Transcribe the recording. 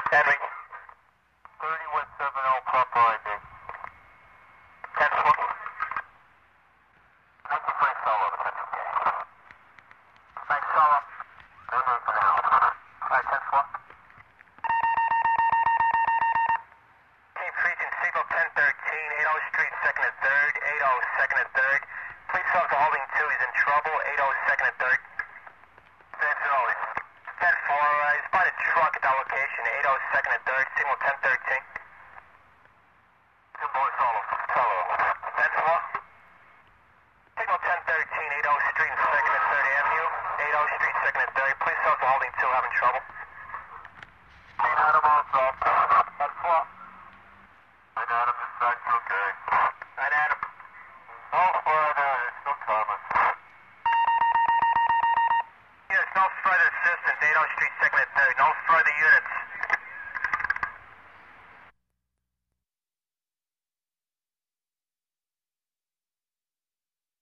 Henry. 3170 Papa ID. 10-4. Thank you for your solo, Central K. Thanks, solo. Good day for now. Alright, 10-4. Team Region, signal 1013, 80 Street, 2nd and 3rd, 80 2nd and 3rd. Police officer holding 2, he's in trouble, 80 2nd and 3rd. Thanks as always. 10-4, he's by the truck at that location, 80 2nd and 3rd, signal 1013. Good boy, solo. Solo. 10-4. Signal 1013, 80 Street, 2nd and 3rd Avenue, 80 Street, 2nd and 3rd. Police officer holding 2, having trouble.